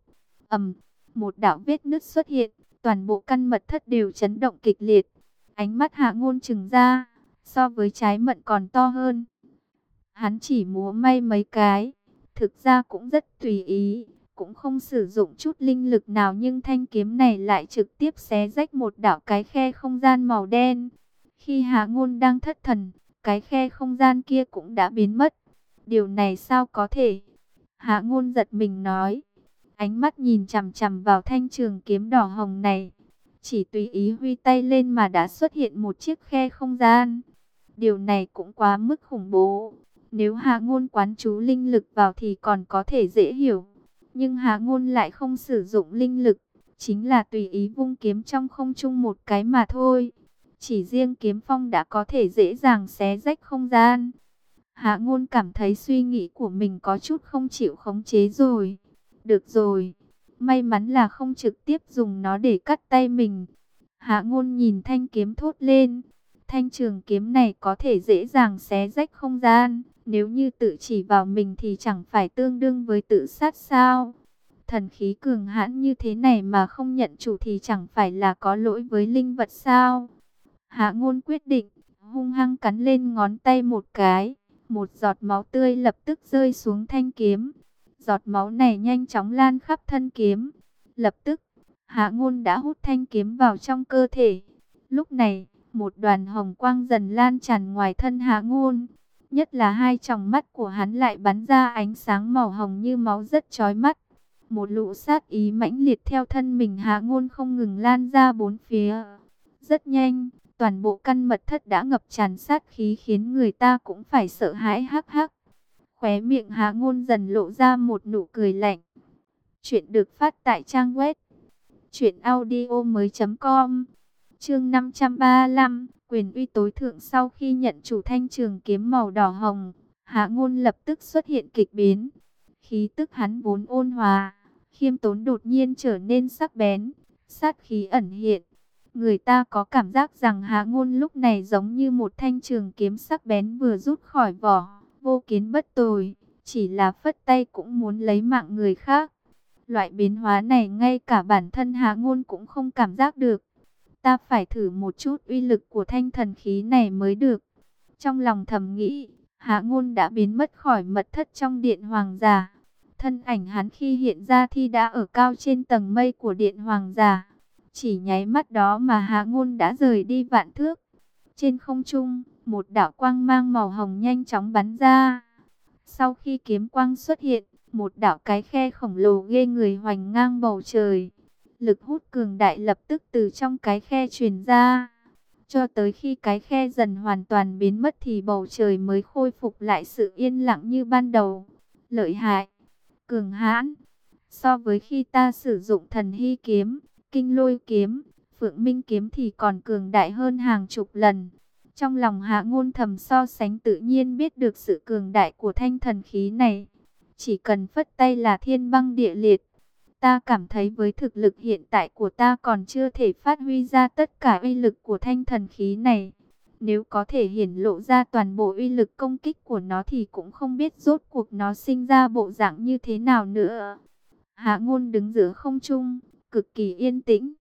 Một đạo vết nứt xuất hiện, toàn bộ căn mật thất đều chấn động kịch liệt. Ánh mắt Hạ Ngôn trừng ra, so với trái mận còn to hơn. Hắn chỉ múa may mấy cái, thực ra cũng rất tùy ý, cũng không sử dụng chút linh lực nào, nhưng thanh kiếm này lại trực tiếp xé rách một đạo cái khe không gian màu đen. Khi Hạ Ngôn đang thất thần, cái khe không gian kia cũng đã biến mất. Điều này sao có thể? Hạ Ngôn giật mình nói, ánh mắt nhìn chằm chằm vào thanh trường kiếm đỏ hồng này. Chỉ tùy ý huy tay lên mà đã xuất hiện một chiếc khe không gian. Điều này cũng quá mức khủng bố. Nếu Hạ Ngôn quán chú linh lực vào thì còn có thể dễ hiểu. Nhưng Hạ Ngôn lại không sử dụng linh lực, chính là tùy ý vung kiếm trong không trung một cái mà thôi. Chỉ riêng kiếm phong đã có thể dễ dàng xé rách không gian. Hạ Ngôn cảm thấy suy nghĩ của mình có chút không chịu khống chế rồi. Được rồi, may mắn là không trực tiếp dùng nó để cắt tay mình. Hạ Ngôn nhìn thanh kiếm thốt lên. Thanh trường kiếm này có thể dễ dàng xé rách không gian. Nếu như tự chỉ vào mình thì chẳng phải tương đương với tự sát sao? Thần khí cường hãn như thế này mà không nhận chủ thì chẳng phải là có lỗi với linh vật sao? Hạ Ngôn quyết định, hung hăng cắn lên ngón tay một cái. Một giọt máu tươi lập tức rơi xuống thanh kiếm. Giọt máu này nhanh chóng lan khắp thân kiếm. Lập tức, Hạ Ngôn đã hút thanh kiếm vào trong cơ thể. Lúc này, một đoàn hồng quang dần lan tràn ngoài thân Hạ Ngôn. Nhất là hai tròng mắt của hắn lại bắn ra ánh sáng màu hồng như máu rất chói mắt. Một lũ sát ý mãnh liệt theo thân mình Hạ Ngôn không ngừng lan ra bốn phía. Rất nhanh, toàn bộ căn mật thất đã ngập tràn sát khí khiến người ta cũng phải sợ hãi hắc hắc. Khóe miệng Hạ Ngôn dần lộ ra một nụ cười lạnh. Chuyện được phát tại trang web truyệnaudiomoi.com. Chương 535, quyền uy tối thượng. Sau khi nhận chủ thanh trường kiếm màu đỏ hồng, Hạ Ngôn lập tức xuất hiện kịch biến. Khí tức hắn vốn ôn hòa, khiêm tốn đột nhiên trở nên sắc bén, sát khí ẩn hiện. Người ta có cảm giác rằng Hạ Ngôn lúc này giống như một thanh trường kiếm sắc bén vừa rút khỏi vỏ, vô kiến bất tồi, chỉ là phất tay cũng muốn lấy mạng người khác. Loại biến hóa này ngay cả bản thân Hạ Ngôn cũng không cảm giác được. Ta phải thử một chút uy lực của thanh thần khí này mới được. Trong lòng thầm nghĩ, Hạ Ngôn đã biến mất khỏi mật thất trong điện hoàng giả. Thân ảnh hắn khi hiện ra thì đã ở cao trên tầng mây của điện hoàng giả. Chỉ nháy mắt đó mà Hạ Ngôn đã rời đi vạn thước. Trên không trung, một đạo quang mang màu hồng nhanh chóng bắn ra. Sau khi kiếm quang xuất hiện, một đạo cái khe khổng lồ ghê người hoành ngang bầu trời. Lực hút cường đại lập tức từ trong cái khe truyền ra. Cho tới khi cái khe dần hoàn toàn biến mất thì bầu trời mới khôi phục lại sự yên lặng như ban đầu. Lợi hại, cường hãn. So với khi ta sử dụng thần hy kiếm, kinh lôi kiếm, phượng minh kiếm thì còn cường đại hơn hàng chục lần. Trong lòng Hạ Ngôn thầm so sánh tự nhiên biết được sự cường đại của thanh thần khí này. Chỉ cần phất tay là thiên băng địa liệt. Ta cảm thấy với thực lực hiện tại của ta còn chưa thể phát huy ra tất cả uy lực của thanh thần khí này. Nếu có thể hiển lộ ra toàn bộ uy lực công kích của nó thì cũng không biết rốt cuộc nó sinh ra bộ dạng như thế nào nữa. Hạ Ngôn đứng giữa không trung, cực kỳ yên tĩnh.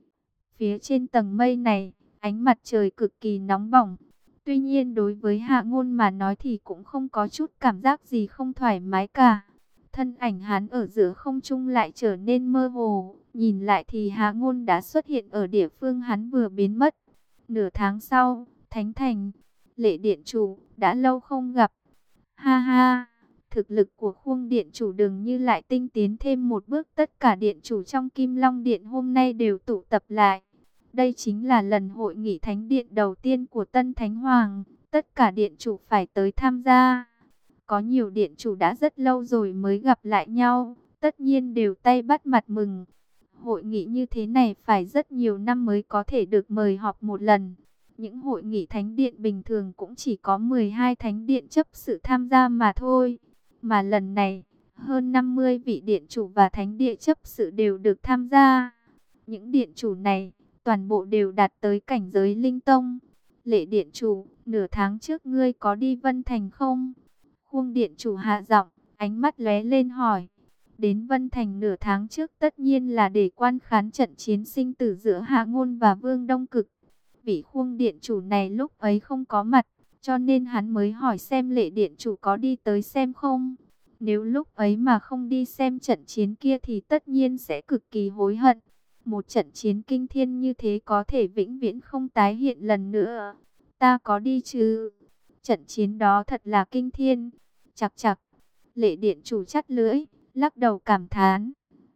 Phía trên tầng mây này, ánh mặt trời cực kỳ nóng bỏng. Tuy nhiên đối với Hạ Ngôn mà nói thì cũng không có chút cảm giác gì không thoải mái cả. Thân ảnh hắn ở giữa không trung lại trở nên mơ hồ. Nhìn lại thì Hạ Ngôn đã xuất hiện ở địa phương hắn vừa biến mất. Nửa tháng sau, Thánh Thành, Lệ Điện Chủ, đã lâu không gặp. Ha ha, thực lực của Khuông Điện Chủ dường như lại tinh tiến thêm một bước. Tất cả Điện Chủ trong Kim Long Điện hôm nay đều tụ tập lại. Đây chính là lần hội nghị Thánh Điện đầu tiên của Tân Thánh Hoàng. Tất cả Điện Chủ phải tới tham gia. Có nhiều Điện Chủ đã rất lâu rồi mới gặp lại nhau. Tất nhiên đều tay bắt mặt mừng. Hội nghị như thế này phải rất nhiều năm mới có thể được mời họp một lần. Những hội nghị Thánh Điện bình thường cũng chỉ có 12 Thánh Điện chấp sự tham gia mà thôi. Mà lần này, hơn 50 vị Điện Chủ và Thánh Điện chấp sự đều được tham gia. Những Điện Chủ này, toàn bộ đều đạt tới cảnh giới Linh Tông. Lệ Điện Chủ, nửa tháng trước ngươi có đi Vân Thành không? Khuông Điện Chủ hạ giọng, ánh mắt lóe lên hỏi. Đến Vân Thành nửa tháng trước tất nhiên là để quan khán trận chiến sinh tử giữa Hạ Ngôn và Vương Đông Cực. Vị Khuông Điện Chủ này lúc ấy không có mặt, cho nên hắn mới hỏi xem Lệ Điện Chủ có đi tới xem không. Nếu lúc ấy mà không đi xem trận chiến kia thì tất nhiên sẽ cực kỳ hối hận. Một trận chiến kinh thiên như thế có thể vĩnh viễn không tái hiện lần nữa. Ta có đi chứ? Trận chiến đó thật là kinh thiên. Chặt chặt. Lệ Điện Chủ chắt lưỡi, lắc đầu cảm thán.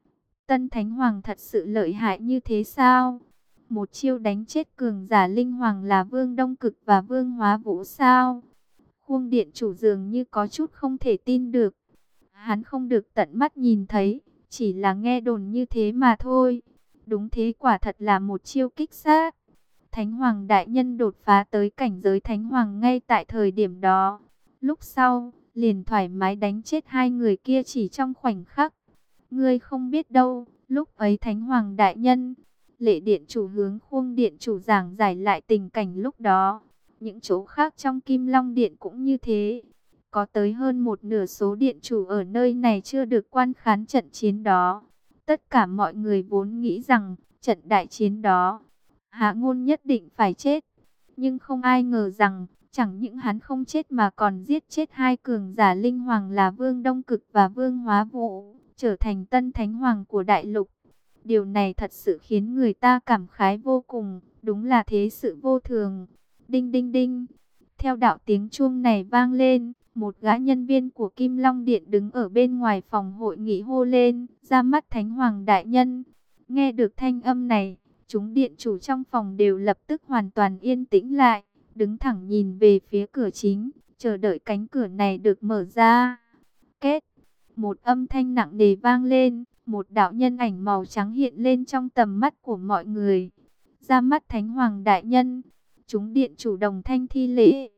Tân Thánh Hoàng thật sự lợi hại như thế sao? Một chiêu đánh chết cường giả linh hoàng là Vương Đông Cực và Vương Hóa Vũ sao? Khuông Điện Chủ dường như có chút không thể tin được. Hắn không được tận mắt nhìn thấy, chỉ là nghe đồn như thế mà thôi. Đúng thế, quả thật là một chiêu kích sát. Thánh Hoàng đại nhân đột phá tới cảnh giới Thánh Hoàng ngay tại thời điểm đó. Lúc sau, liền thoải mái đánh chết hai người kia chỉ trong khoảnh khắc. Ngươi không biết đâu, lúc ấy Thánh Hoàng đại nhân, Lệ Điện Chủ hướng Khuông Điện Chủ giảng giải lại tình cảnh lúc đó. Những chỗ khác trong Kim Long Điện cũng như thế. Có tới hơn một nửa số điện chủ ở nơi này chưa được quan khán trận chiến đó. Tất cả mọi người vốn nghĩ rằng trận đại chiến đó, Hạ Ngôn nhất định phải chết. Nhưng không ai ngờ rằng, chẳng những hắn không chết mà còn giết chết hai cường giả linh hoàng là Vương Đông Cực và Vương Hóa Vũ, trở thành tân Thánh Hoàng của đại lục. Điều này thật sự khiến người ta cảm khái vô cùng, đúng là thế sự vô thường. Đinh đinh đinh, theo đạo tiếng chuông này vang lên, một gã nhân viên của Kim Long Điện đứng ở bên ngoài phòng hội nghị hô lên, ra mắt Thánh Hoàng đại nhân. Nghe được thanh âm này, Chúng điện chủ trong phòng đều lập tức hoàn toàn yên tĩnh lại, đứng thẳng nhìn về phía cửa chính, chờ đợi cánh cửa này được mở ra. Két, một âm thanh nặng nề vang lên, một đạo nhân ảnh màu trắng hiện lên trong tầm mắt của mọi người. Ra mắt Thánh Hoàng đại nhân. Chúng điện chủ đồng thanh thi lễ.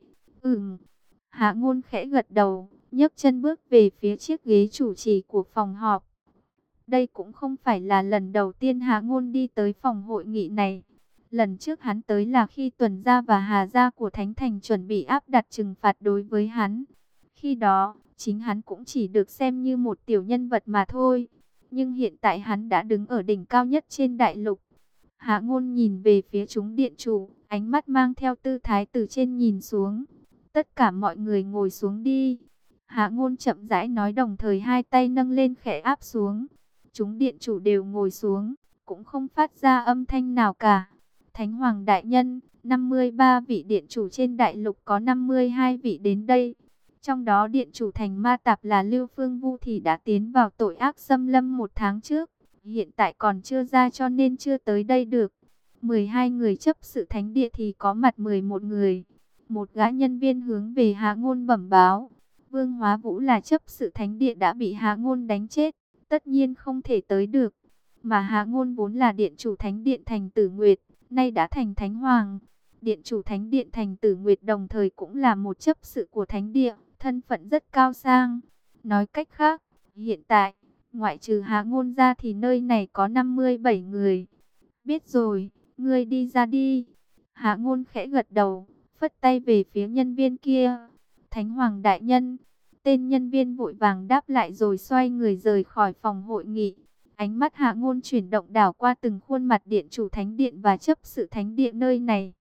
Hạ Ngôn khẽ gật đầu, nhấc chân bước về phía chiếc ghế chủ trì của phòng họp. Đây cũng không phải là lần đầu tiên Hạ Ngôn đi tới phòng hội nghị này. Lần trước hắn tới là khi Tuần gia và Hà gia của Thánh Thành chuẩn bị áp đặt trừng phạt đối với hắn. Khi đó, chính hắn cũng chỉ được xem như một tiểu nhân vật mà thôi. Nhưng hiện tại hắn đã đứng ở đỉnh cao nhất trên đại lục. Hạ Ngôn nhìn về phía chúng điện chủ, ánh mắt mang theo tư thái từ trên nhìn xuống. Tất cả mọi người ngồi xuống đi. Hạ Ngôn chậm rãi nói, đồng thời hai tay nâng lên khẽ áp xuống. Chúng điện chủ đều ngồi xuống, cũng không phát ra âm thanh nào cả. Thánh Hoàng đại nhân, 53 vị điện chủ trên đại lục có 52 vị đến đây. Trong đó điện chủ thành Ma Tạp là Lưu Phương Vu thì đã tiến vào tội ác xâm lâm 1 tháng trước. Hiện tại còn chưa ra cho nên chưa tới đây được. 12 người chấp sự thánh địa thì có mặt 11 người. Một gã nhân viên hướng về Hạ Ngôn bẩm báo. Vương Hóa Vũ là chấp sự thánh địa đã bị Hạ Ngôn đánh chết, tất nhiên không thể tới được. Mà Hạ Ngôn vốn là điện chủ thánh điện Thành Tử Nguyệt, nay đã thành Thánh Hoàng. Điện chủ thánh điện Thành Tử Nguyệt đồng thời cũng là một chấp sự của thánh địa, thân phận rất cao sang. Nói cách khác, hiện tại, ngoại trừ Hạ Ngôn ra thì nơi này có 57 người. Biết rồi, ngươi đi ra đi. Hạ Ngôn khẽ gật đầu, phất tay về phía nhân viên kia. Thánh Hoàng đại nhân. Tên nhân viên vội vàng đáp lại rồi xoay người rời khỏi phòng hội nghị. Ánh mắt Hạ Ngôn chuyển động đảo qua từng khuôn mặt điện chủ thánh điện và chấp sự thánh điện nơi này.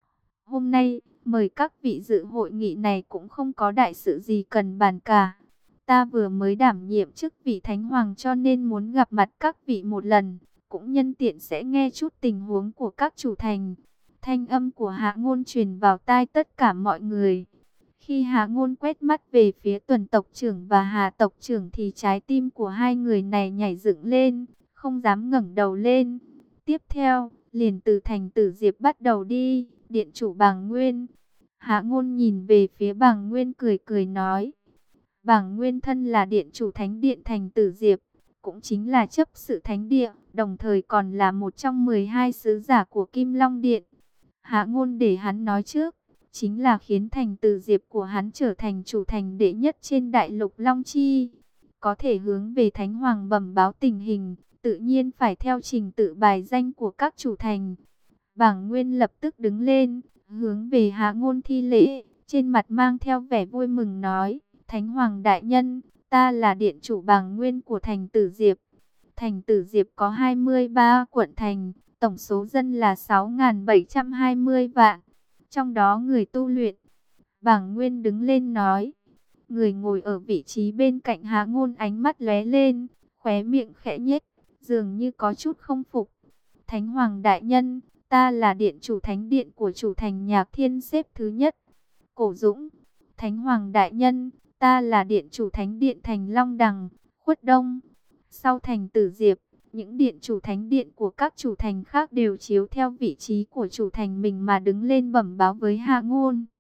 Hôm nay, mời các vị dự hội nghị này cũng không có đại sự gì cần bàn cả. Ta vừa mới đảm nhiệm chức vị Thánh Hoàng cho nên muốn gặp mặt các vị một lần, cũng nhân tiện sẽ nghe chút tình huống của các chủ thành. Thanh âm của Hạ Ngôn truyền vào tai tất cả mọi người. Khi Hạ Ngôn quét mắt về phía Tuần tộc trưởng và Hà tộc trưởng thì trái tim của hai người này nhảy dựng lên, không dám ngẩng đầu lên. Tiếp theo, liền từ Thành Tử Diệp bắt đầu đi, điện chủ Bàng Nguyên. Hạ Ngôn nhìn về phía Bàng Nguyên cười cười nói. Bàng Nguyên thân là điện chủ thánh điện Thành Tử Diệp, cũng chính là chấp sự thánh địa, đồng thời còn là một trong 12 sứ giả của Kim Long Điện. Hạ Ngôn để hắn nói trước, chính là khiến Thành Tử Diệp của hắn trở thành chủ thành đệ nhất trên đại lục Long Chi. Có thể hướng về Thánh Hoàng bẩm báo tình hình, tự nhiên phải theo trình tự bài danh của các chủ thành. Bàng Nguyên lập tức đứng lên, hướng về Hạ Ngôn thi lễ, trên mặt mang theo vẻ vui mừng nói, Thánh Hoàng đại nhân, ta là điện chủ Bàng Nguyên của Thành Tử Diệp. Thành Tử Diệp có 23 quận thành, tổng số dân là 6.720 vạn. Trong đó người tu luyện. Bàng Nguyên đứng lên nói. Người ngồi ở vị trí bên cạnh Hạ Ngôn ánh mắt lóe lên, khóe miệng khẽ nhếch, dường như có chút không phục. Thánh Hoàng đại nhân, ta là điện chủ thánh điện của chủ thành Nhạc Thiên xếp thứ nhất. Cổ Dũng. Thánh Hoàng đại nhân, ta là điện chủ thánh điện thành Long Đằng, Khuất Đông. Sau Thành Tử Diệp, những điện chủ thánh điện của các chủ thành khác đều chiếu theo vị trí của chủ thành mình mà đứng lên bẩm báo với Hạ Ngôn.